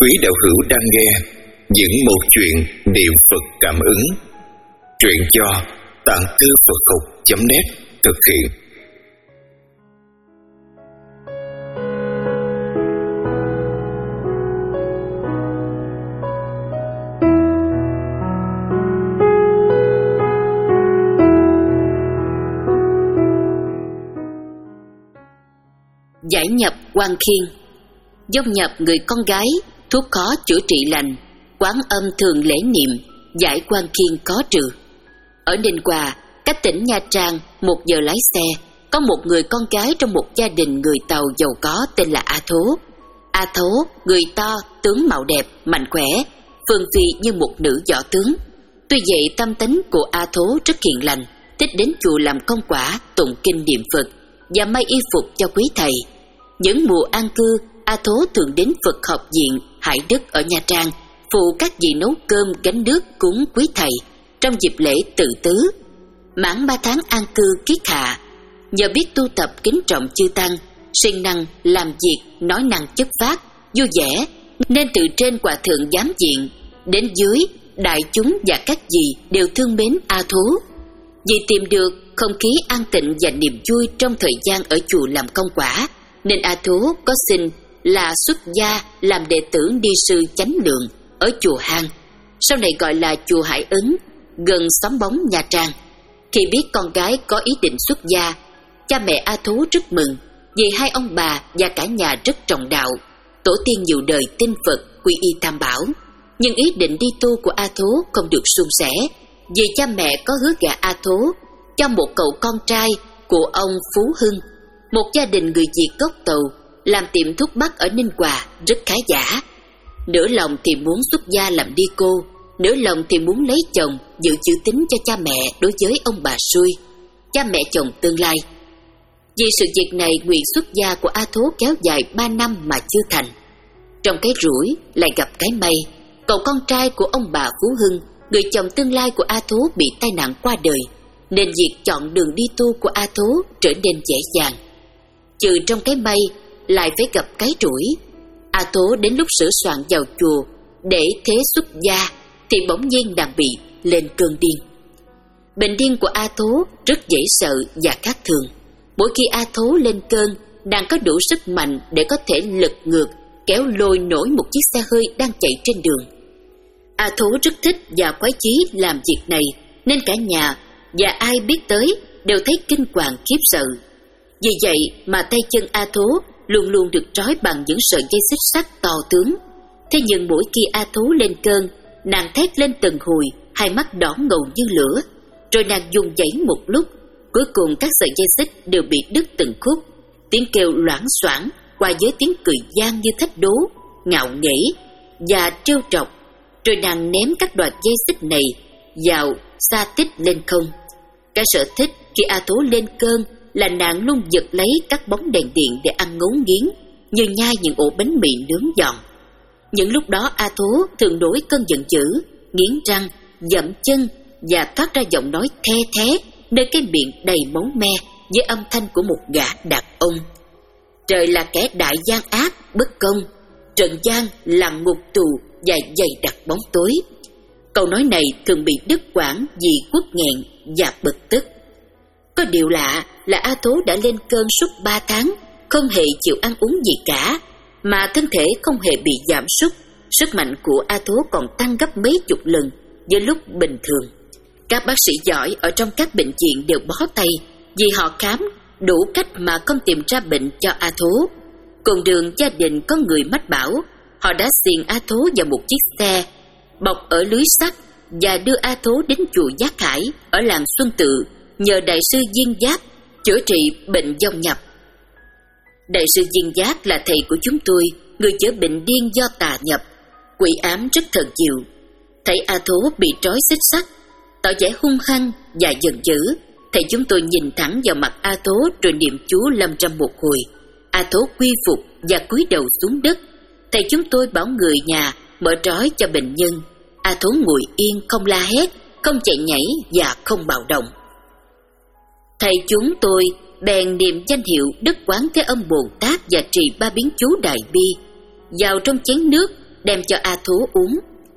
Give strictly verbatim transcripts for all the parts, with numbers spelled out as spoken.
Quý đạo hữu đang nghe những một chuyện niệm Phật cảm ứng. Truyện do tạng thư Phật học chấm net thực hiện. Giải nhập Quan Khiên. Dông nhập người con gái, thuốc khó chữa trị lành, quán âm thường lễ niệm, giải quan khiên có trừ. Ở Ninh Hòa, cách tỉnh Nha Trang một giờ lái xe, có một người con gái trong một gia đình người Tàu giàu có tên là A Thố. A Thố, người to, tướng mạo đẹp, mạnh khỏe, phương phi như một nữ võ tướng. Tuy vậy tâm tính của A Thố rất hiền lành, thích đến chùa làm công quả, tụng kinh niệm Phật và may y phục cho quý thầy. Những mùa an cư, A Thố thường đến Phật học viện Hải Đức ở Nha Trang, phụ các vị nấu cơm gánh nước cúng quý thầy trong dịp lễ Tự Tứ. Mãn ba tháng an cư kiết hạ, nhờ biết tu tập kính trọng chư tăng, siêng năng làm việc, nói năng chất phát, vui vẻ, nên từ trên hòa thượng giám diện đến dưới, đại chúng và các vị đều thương mến A Thố. Vì tìm được không khí an tịnh và niềm vui trong thời gian ở chùa làm công quả, nên A Thố có xin là xuất gia làm đệ tử ni sư Chánh Lượng ở chùa Hang, sau này gọi là chùa Hải Ứng, gần xóm Bóng, Nha Trang. Khi biết con gái có ý định xuất gia, cha mẹ A Thố rất mừng, vì hai ông bà và cả nhà rất trọng đạo, tổ tiên nhiều đời tin Phật, quy y Tam Bảo. Nhưng ý định đi tu của A Thố không được suôn sẻ, vì cha mẹ có hứa gả A Thố cho một cậu con trai của ông Phú Hưng, một gia đình người Việt gốc Tàu, làm tiệm thuốc bắc ở Ninh Hòa, rất khá giả. Nửa lòng thì muốn xuất gia làm đi cô, nửa lòng thì muốn lấy chồng, giữ chữ tín cho cha mẹ đối với ông bà xui, cha mẹ chồng tương lai. Vì sự việc này, nguyện xuất gia của A Thố kéo dài ba năm mà chưa thành. Trong cái rủi lại gặp cái may, cậu con trai của ông bà Phú Hưng, người chồng tương lai của A Thố, bị tai nạn qua đời, nên việc chọn đường đi tu của A Thố trở nên dễ dàng. Trừ trong cái may, lại phải gặp cái rủi. A Thố đến lúc sửa soạn vào chùa để thế xuất gia thì bỗng nhiên nàng bị lên cơn điên. Bệnh điên của A Thố rất dễ sợ và khác thường. Mỗi khi A Thố lên cơn, nàng có đủ sức mạnh để có thể lật ngược, kéo lôi nổi một chiếc xe hơi đang chạy trên đường. A Thố rất thích và khoái chí làm việc này, nên cả nhà và ai biết tới đều thấy kinh hoàng khiếp sợ. Vì vậy mà tay chân A Thố luôn luôn được trói bằng những sợi dây xích sắt to tướng. Thế nhưng mỗi khi A Thố lên cơn, nàng thét lên từng hồi, hai mắt đỏ ngầu như lửa. Rồi nàng dùng dãy một lúc, cuối cùng các sợi dây xích đều bị đứt từng khúc. Tiếng kêu loảng xoảng qua với tiếng cười gian như thách đố, ngạo nghễ và trêu trọc. Rồi nàng ném các đoạn dây xích này vào xa tích lên không. Cái sở thích khi A Thố lên cơn là nàng luôn giật lấy các bóng đèn điện để ăn ngấu nghiến, như nhai những ổ bánh mì nướng giòn. Những lúc đó A Thố thường nổi cơn giận dữ, nghiến răng, dậm chân và phát ra giọng nói the thé, nơi cái miệng đầy máu me với âm thanh của một gã đàn ông. Trời là kẻ đại gian ác, bất công, trần gian là ngục tù và dày đặc bóng tối. Câu nói này thường bị đứt quãng vì uất nghẹn và bực tức. Có điều lạ là A Thố đã lên cơn suốt ba tháng, không hề chịu ăn uống gì cả, mà thân thể không hề bị giảm sút. Sức mạnh của A Thố còn tăng gấp mấy chục lần với lúc bình thường. Các bác sĩ giỏi ở trong các bệnh viện đều bó tay, vì họ khám đủ cách mà không tìm ra bệnh cho A Thố. Cùng đường gia đình có người mách bảo, họ đã xiềng A Thố vào một chiếc xe bọc ở lưới sắt và đưa A Thố đến chùa Giác Hải ở làng Xuân Tự, nhờ đại sư Viên Giác chữa trị bệnh dông nhập. Đại sư Viên Giác là thầy của chúng tôi, người chữa bệnh điên do tà nhập, quỷ ám rất thần diệu. Thấy A Thố bị trói xích sắt, tỏ vẻ hung hăng và giận dữ, thầy chúng tôi nhìn thẳng vào mặt A Thố rồi niệm chú lâm trăm một hồi. A Thố quy phục và cúi đầu xuống đất. Thầy chúng tôi bảo người nhà mở trói cho bệnh nhân. A Thố ngồi yên, không la hét, không chạy nhảy và không bạo động. Thầy chúng tôi bèn niệm danh hiệu Đức Quán Thế Âm Bồ Tát và trì ba biến chú Đại Bi vào trong chén nước đem cho A Thố uống.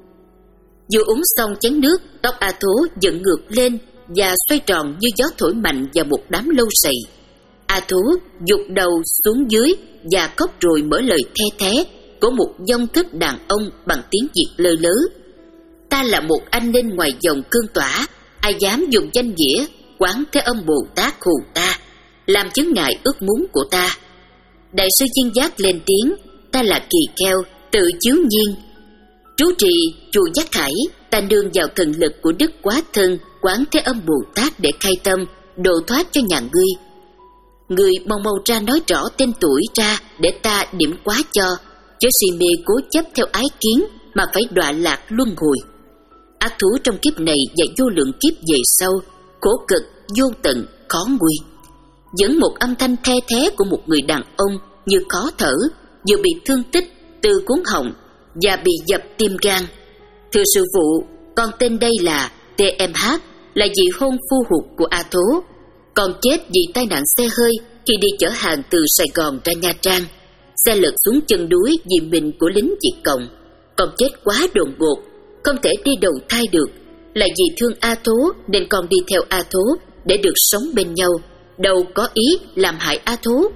Vừa uống xong chén nước, tóc A Thố dựng ngược lên và xoay tròn như gió thổi mạnh vào một đám lâu sậy. A Thố giục đầu xuống dưới và khóc rồi mở lời the thé của một dông thức đàn ông bằng tiếng Việt lơ lớ. Ta là một anh linh ngoài dòng cương tỏa, ai dám dùng danh nghĩa Quán Thế Âm Bồ Tát hù ta, làm chứng ngại ước muốn của ta. Đại sư Duyên Giác lên tiếng, ta là Kỳ Kheo, tự chiếu nhiên. Trú trì chùa Giác Khải, ta nương vào thần lực của Đức Quá Thân Quán Thế Âm Bồ Tát để khai tâm, độ thoát cho nhà ngươi. Ngươi mau mau ra nói rõ tên tuổi ra để ta điểm quá cho, chớ si mê cố chấp theo ái kiến mà phải đọa lạc luân hồi. Ác thú trong kiếp này và vô lượng kiếp về sau, khổ cực, vô tận, khó nguy. Dẫn một âm thanh the thé của một người đàn ông như khó thở, vừa bị thương tích từ cuống họng và bị dập tim gan. Thưa sư phụ, con tên đây là tê em hát, là vị hôn phu hụt của A Thố. Con chết vì tai nạn xe hơi khi đi chở hàng từ Sài Gòn ra Nha Trang. Xe lật xuống chân đuối vì mình của lính Việt Cộng. Con chết quá đột ngột, không thể đi đầu thai được. Là vì thương A Thố nên con đi theo A Thố để được sống bên nhau, đâu có ý làm hại A Thố.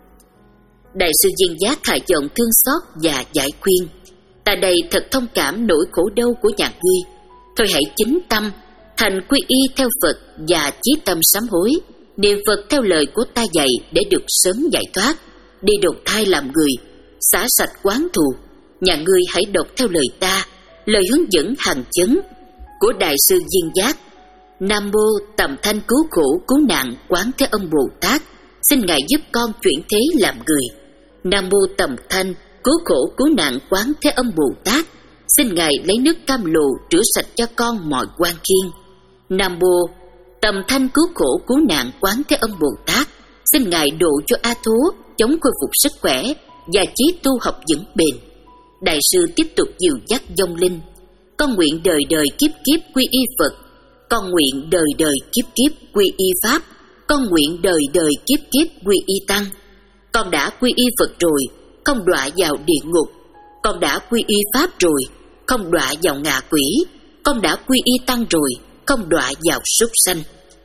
Đại sư Duyên Giác hạ giọng thương xót và giải khuyên, ta đây thật thông cảm nỗi khổ đau của nhà ngươi. Thôi hãy chính tâm, thành quy y theo Phật và chí tâm sám hối, niệm Phật theo lời của ta dạy để được sớm giải thoát, đi đầu thai làm người, xả sạch oán thù. Nhà ngươi hãy đọc theo lời ta, lời hướng dẫn hằng chấn của Đại sư Duyên Giác. Nam mô Tầm Thanh Cứu Khổ Cứu Nạn Quán Thế Âm Bồ Tát, xin Ngài giúp con chuyển thế làm người. Nam mô Tầm Thanh Cứu Khổ Cứu Nạn Quán Thế Âm Bồ Tát, xin Ngài lấy nước cam lồ rửa sạch cho con mọi oan khiên. Nam mô Tầm Thanh Cứu Khổ Cứu Nạn Quán Thế Âm Bồ Tát, xin Ngài độ cho A Thố chống khôi phục sức khỏe và chí tu học vững bền. Đại sư tiếp tục dìu dắt vong linh, con nguyện đời đời kiếp kiếp quy y Phật, con nguyện đời đời kiếp kiếp quy y Pháp, con nguyện đời đời kiếp kiếp quy y Tăng. Con đã quy y Phật rồi, không đọa vào địa ngục. Con đã quy y Pháp rồi, không đọa vào ngạ quỷ. Con đã quy y Tăng rồi, không đọa vào súc sanh.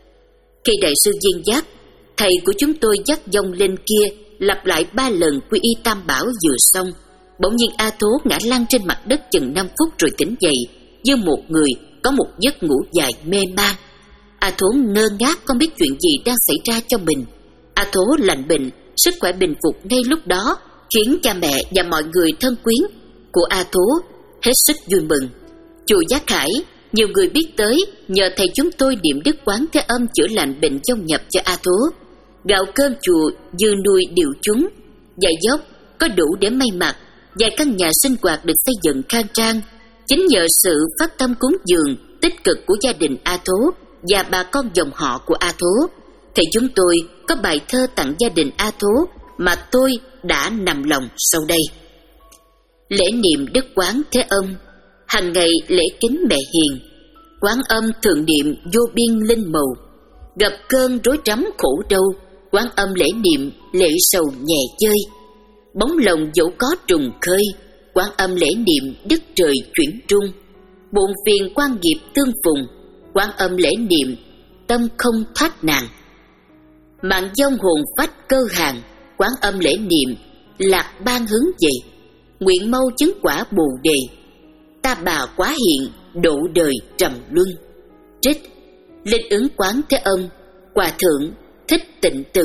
Khi Đại sư Duyên Giác, thầy của chúng tôi dắt vong linh kia lặp lại ba lần quy y Tam Bảo vừa xong, bỗng nhiên A Thố ngã lăn trên mặt đất chừng năm phút rồi tỉnh dậy, như một người có một giấc ngủ dài mê man. A Thố ngơ ngác không biết chuyện gì đang xảy ra cho mình. A Thố lành bệnh, sức khỏe bình phục ngay lúc đó, khiến cha mẹ và mọi người thân quyến của A Thố hết sức vui mừng. Chùa Giác Khải, nhiều người biết tới nhờ thầy chúng tôi niệm Đức Quán Thế Âm chữa lành bệnh dông nhập cho A Thố. Gạo cơm chùa dư nuôi điều chúng, vài dốc có đủ để may mặc, vài căn nhà sinh hoạt được xây dựng khang trang. Chính nhờ sự phát tâm cúng dường tích cực của gia đình A Thố và bà con dòng họ của A Thố, thầy chúng tôi có bài thơ tặng gia đình A Thố mà tôi đã nằm lòng sau đây. Lễ niệm Đức Quán Thế Âm, hàng ngày lễ kính mẹ hiền, Quán Âm thường niệm vô biên linh màu. Gặp cơn rối rắm khổ đau, Quán Âm lễ niệm lệ sầu nhẹ chơi. Bóng lồng dẫu có trùng khơi, Quán Âm lễ niệm đất trời chuyển trung. Buồn phiền quan nghiệp tương phùng, Quán Âm lễ niệm tâm không thoát nạn. Mạng dông hồn phách cơ hàng, Quán Âm lễ niệm lạc ban hướng về. Nguyện mau chứng quả bồ đề, ta bà quá hiện độ đời trầm luân. Trích Linh ứng Quán Thế Âm, Hòa Thượng Thích Tịnh Từ.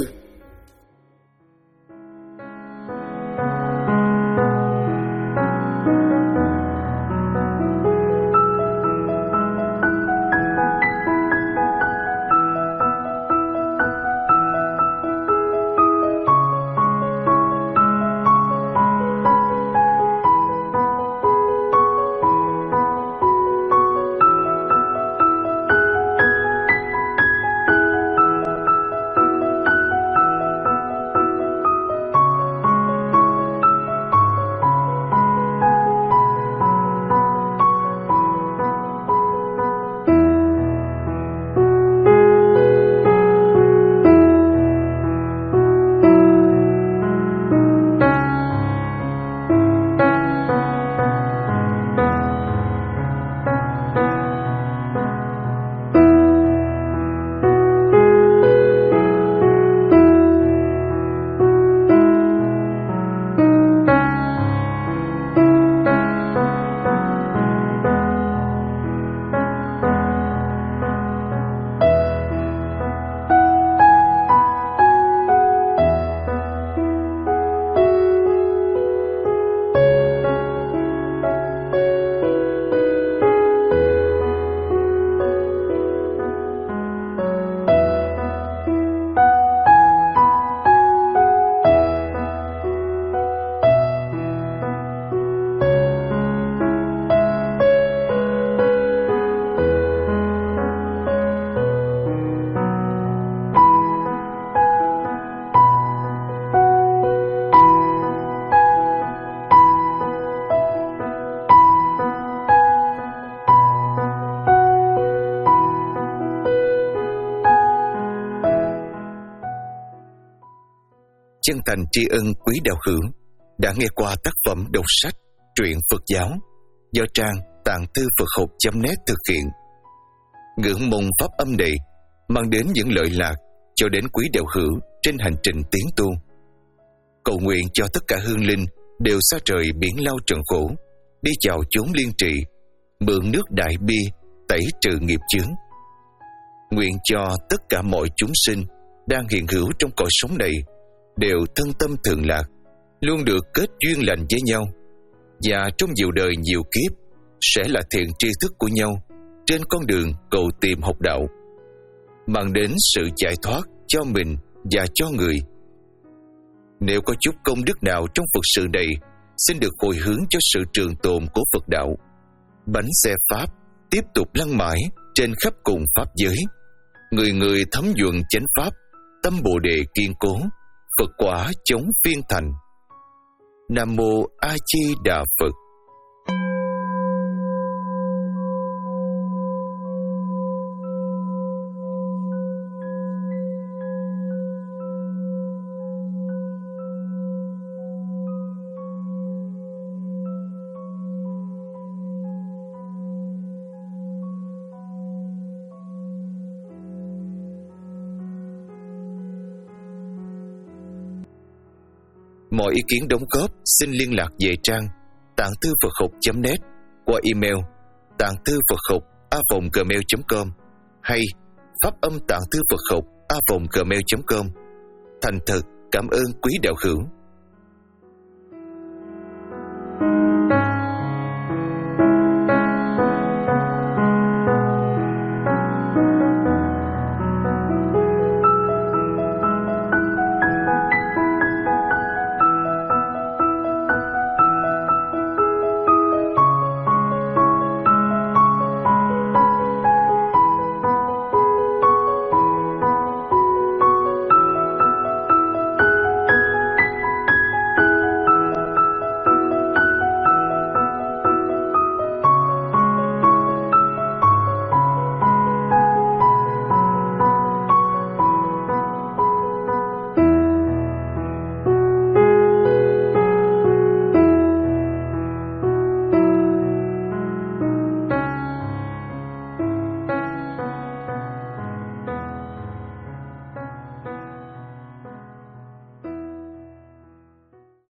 chân thành tri ân quý đạo hữu đã nghe qua tác phẩm đọc sách truyện Phật giáo do trang tạng thư Phật học chấm net thực hiện. Ngưỡng mong pháp âm này mang đến những lợi lạc cho đến quý đạo hữu trên hành trình tiến tu. Cầu nguyện cho tất cả hương linh đều xa trời biển lao trần khổ, đi chào chốn liên trị, mượn nước đại bi tẩy trừ nghiệp chướng. Nguyện cho tất cả mọi chúng sinh đang hiện hữu trong cõi sống này đều thân tâm thường lạc, luôn được kết duyên lành với nhau, và trong nhiều đời nhiều kiếp sẽ là thiện tri thức của nhau trên con đường cầu tìm học đạo, mang đến sự giải thoát cho mình và cho người. Nếu có chút công đức nào trong Phật sự này, xin được hồi hướng cho sự trường tồn của Phật đạo. Bánh xe Pháp tiếp tục lăn mãi trên khắp cùng Pháp giới. Người người thấm nhuận chánh Pháp, tâm Bồ Đề kiên cố, Phật quả chống phiên thành. Nam Mô A Di Đà Phật. Mọi ý kiến đóng góp xin liên lạc về trang tạng thư Phật học chấm net qua email tạng thư Phật học a vòng gmail chấm com hay pháp âm tạng thư Phật học a vòng gmail chấm com. Thành thật cảm ơn quý đạo hữu.